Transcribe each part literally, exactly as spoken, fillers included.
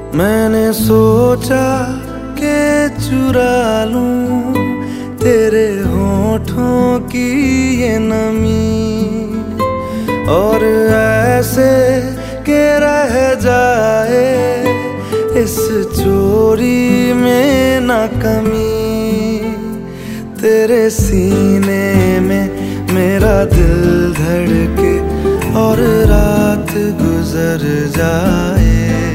मैंने सोचा कि चुरा लूं तेरे होठों की ये नमी, और ऐसे के रह जाए इस चोरी में ना कमी। तेरे सीने में मेरा दिल धड़के और रात गुजर जाए,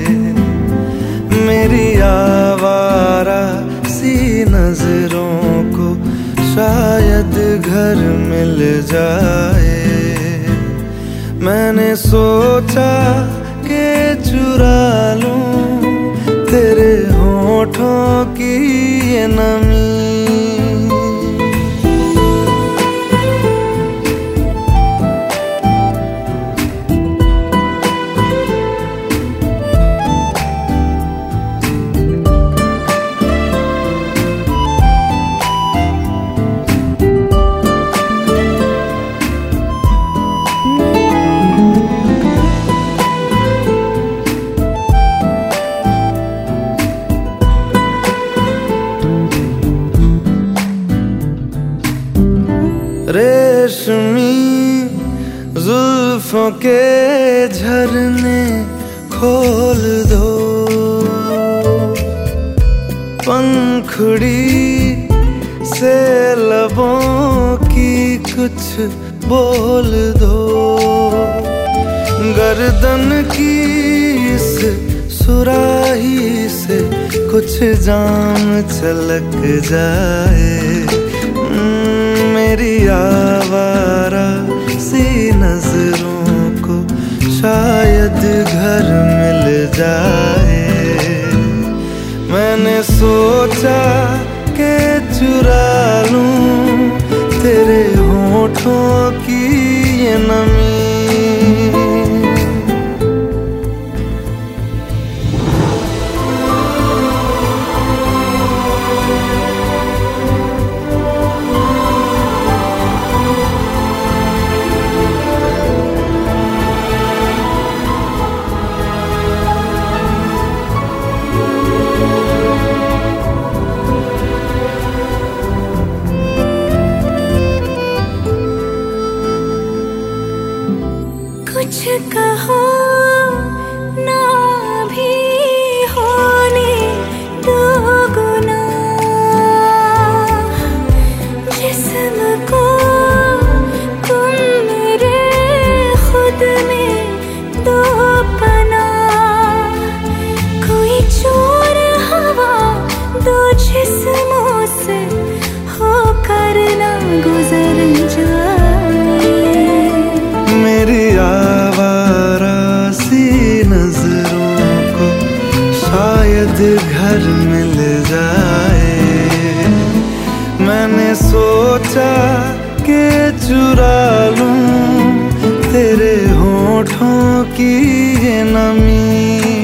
मेरी आवारा सी नजरों को शायद घर मिल जाए। मैंने सोचा कि चुरा लूं तेरे होठों की ये नमी। रेशमी जुल्फों के झरने खोल दो, पंखुड़ी से लबों की कुछ बोल दो। गर्दन की इस सुराही से कुछ जाम छलक जाए, मेरी आवारा सी नजरों को शायद घर मिल जाए। मैंने सोचा कि चुरा लूं तेरे होठों की ये नमी। कुछ कहो ना भी होने दो गुना, जिस्म को तुम मेरे खुद में दो पना। कोई चोर हवा दो जिस्मों से होकर ना गुजर जाए, मेरी आवारा सी नजरों को शायद घर मिल जाए। मैंने सोचा कि चुरा लूं तेरे होठों की ये नमी।